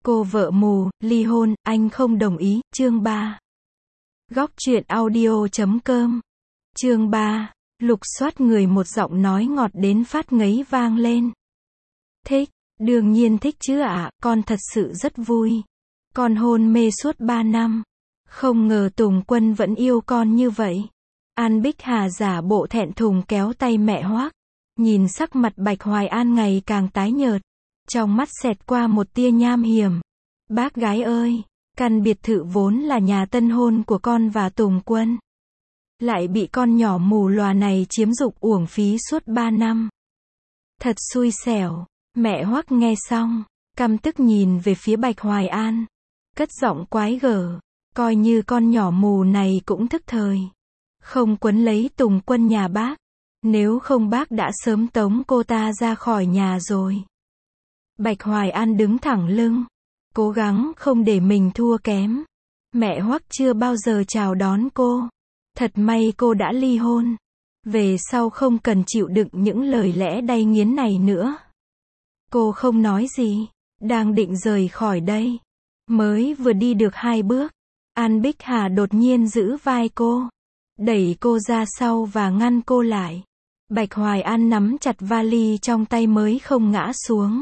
Cô vợ mù, ly hôn, anh không đồng ý, chương 3. Góc truyện audio.com. Chương 3. Lục soát người, một giọng nói ngọt đến phát ngấy vang lên. Thích, đương nhiên thích chứ ạ, con thật sự rất vui. Con hôn mê suốt 3 năm. Không ngờ Tùng Quân vẫn yêu con như vậy. An Bích Hà giả bộ thẹn thùng kéo tay mẹ Hoác. Nhìn sắc mặt Bạch Hoài An ngày càng tái nhợt. Trong mắt xẹt qua một tia nham hiểm. Bác gái ơi, căn biệt thự vốn là nhà tân hôn của con và Tùng Quân. Lại bị con nhỏ mù lòa này chiếm dụng uổng phí suốt 3 năm. Thật xui xẻo. Mẹ Hoắc nghe xong, căm tức nhìn về phía Bạch Hoài An. Cất giọng quái gở, coi như con nhỏ mù này cũng thức thời. Không quấn lấy Tùng Quân nhà bác. Nếu không bác đã sớm tống cô ta ra khỏi nhà rồi. Bạch Hoài An đứng thẳng lưng, cố gắng không để mình thua kém. Mẹ Hoắc chưa bao giờ chào đón cô. Thật may cô đã ly hôn. Về sau không cần chịu đựng những lời lẽ đay nghiến này nữa. Cô không nói gì, đang định rời khỏi đây. Mới vừa đi được 2 bước, An Bích Hà đột nhiên giữ vai cô, đẩy cô ra sau và ngăn cô lại. Bạch Hoài An nắm chặt vali trong tay mới không ngã xuống.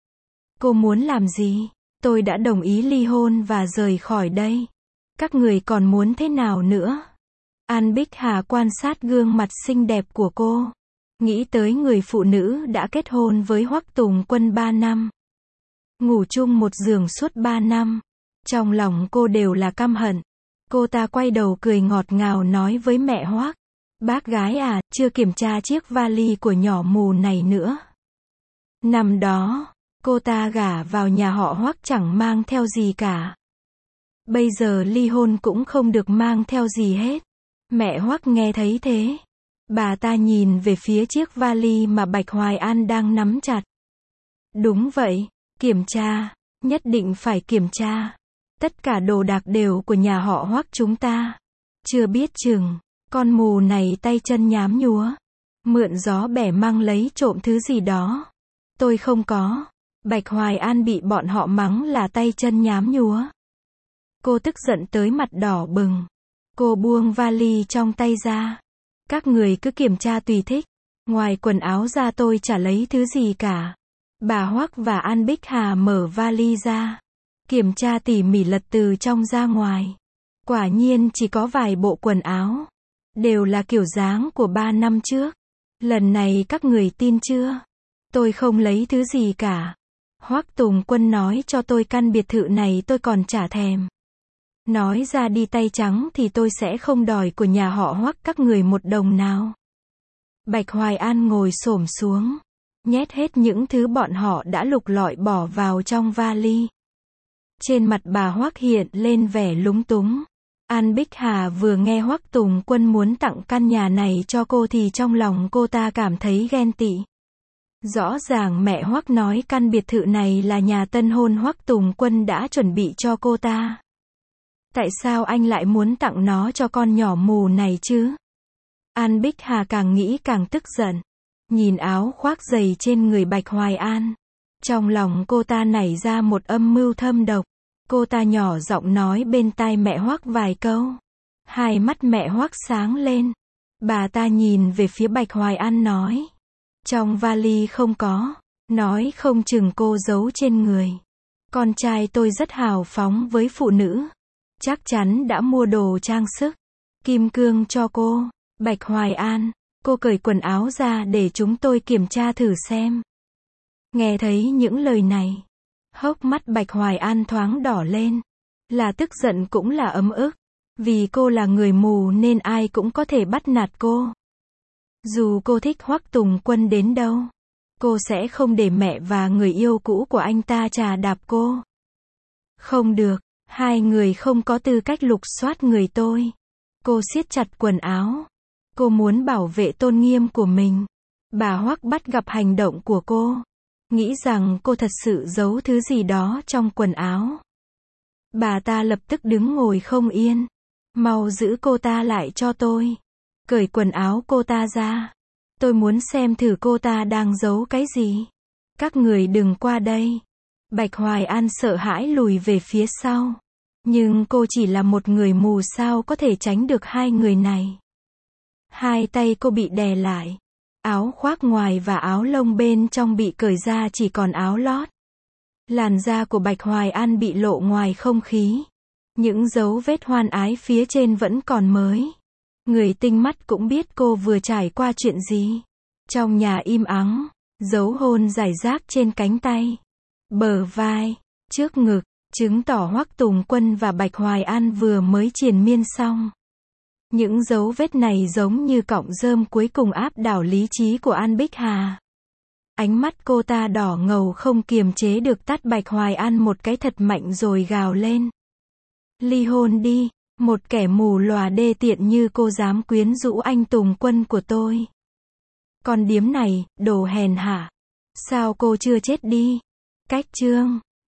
Cô muốn làm gì? Tôi đã đồng ý ly hôn và rời khỏi đây. Các người còn muốn thế nào nữa? An Bích Hà quan sát gương mặt xinh đẹp của cô. Nghĩ tới người phụ nữ đã kết hôn với Hoắc Tùng Quân 3 năm. Ngủ chung một giường suốt 3 năm. Trong lòng cô đều là căm hận. Cô ta quay đầu cười ngọt ngào nói với mẹ Hoắc. Bác gái à, chưa kiểm tra chiếc vali của nhỏ mù này nữa. Năm đó, cô ta gả vào nhà họ Hoắc chẳng mang theo gì cả. Bây giờ ly hôn cũng không được mang theo gì hết. Mẹ Hoắc nghe thấy thế. Bà ta nhìn về phía chiếc vali mà Bạch Hoài An đang nắm chặt. Đúng vậy, kiểm tra, nhất định phải kiểm tra. Tất cả đồ đạc đều của nhà họ Hoắc chúng ta. Chưa biết chừng, con mù này tay chân nhám nhúa. Mượn gió bẻ măng lấy trộm thứ gì đó. Tôi không có. Bạch Hoài An bị bọn họ mắng là tay chân nhám nhúa. Cô tức giận tới mặt đỏ bừng. Cô buông vali trong tay ra. Các người cứ kiểm tra tùy thích. Ngoài quần áo ra tôi chả lấy thứ gì cả. Bà Hoắc và An Bích Hà mở vali ra. Kiểm tra tỉ mỉ lật từ trong ra ngoài. Quả nhiên chỉ có vài bộ quần áo. Đều là kiểu dáng của 3 năm trước. Lần này các người tin chưa? Tôi không lấy thứ gì cả. Hoắc Tùng Quân nói cho tôi căn biệt thự này tôi còn chả thèm. Nói ra đi tay trắng thì tôi sẽ không đòi của nhà họ Hoắc các người một đồng nào. Bạch Hoài An ngồi xổm xuống, nhét hết những thứ bọn họ đã lục lọi bỏ vào trong vali. Trên mặt bà Hoắc hiện lên vẻ lúng túng. An Bích Hà vừa nghe Hoắc Tùng Quân muốn tặng căn nhà này cho cô thì trong lòng cô ta cảm thấy ghen tị. Rõ ràng mẹ Hoắc nói căn biệt thự này là nhà tân hôn Hoắc Tùng Quân đã chuẩn bị cho cô ta. Tại sao anh lại muốn tặng nó cho con nhỏ mù này chứ? An Bích Hà càng nghĩ càng tức giận. Nhìn áo khoác dày trên người Bạch Hoài An. Trong lòng cô ta nảy ra một âm mưu thâm độc. Cô ta nhỏ giọng nói bên tai mẹ Hoắc vài câu. Hai mắt mẹ Hoắc sáng lên. Bà ta nhìn về phía Bạch Hoài An nói. Trong vali không có. Nói không chừng cô giấu trên người. Con trai tôi rất hào phóng với phụ nữ. Chắc chắn đã mua đồ trang sức, kim cương cho cô. Bạch Hoài An, cô cởi quần áo ra để chúng tôi kiểm tra thử xem. Nghe thấy những lời này, hốc mắt Bạch Hoài An thoáng đỏ lên. Là tức giận cũng là ấm ức. Vì cô là người mù nên ai cũng có thể bắt nạt cô. Dù cô thích Hoắc Tùng Quân đến đâu, cô sẽ không để mẹ và người yêu cũ của anh ta trà đạp cô. Không được. Hai người không có tư cách lục soát người tôi. Cô siết chặt quần áo. Cô muốn bảo vệ tôn nghiêm của mình. Bà Hoắc bắt gặp hành động của cô. Nghĩ rằng cô thật sự giấu thứ gì đó trong quần áo. Bà ta lập tức đứng ngồi không yên. Mau giữ cô ta lại cho tôi. Cởi quần áo cô ta ra. Tôi muốn xem thử cô ta đang giấu cái gì. Các người đừng qua đây. Bạch Hoài An sợ hãi lùi về phía sau. Nhưng cô chỉ là một người mù sao có thể tránh được hai người này. Hai tay cô bị đè lại. Áo khoác ngoài và áo lông bên trong bị cởi ra chỉ còn áo lót. Làn da của Bạch Hoài An bị lộ ngoài không khí. Những dấu vết hoan ái phía trên vẫn còn mới. Người tinh mắt cũng biết cô vừa trải qua chuyện gì. Trong nhà im ắng, dấu hôn rải rác trên cánh tay, bờ vai, trước ngực, chứng tỏ Hoắc Tùng Quân và Bạch Hoài An vừa mới triền miên xong. Những dấu vết này giống như cọng rơm cuối cùng áp đảo lý trí của An Bích Hà. Ánh mắt cô ta đỏ ngầu không kiềm chế được tát Bạch Hoài An một cái thật mạnh rồi gào lên. Ly hôn đi, một kẻ mù lòa đê tiện như cô dám quyến rũ anh Tùng Quân của tôi. Con điếm này, đồ hèn hạ. Sao cô chưa chết đi? Cách chương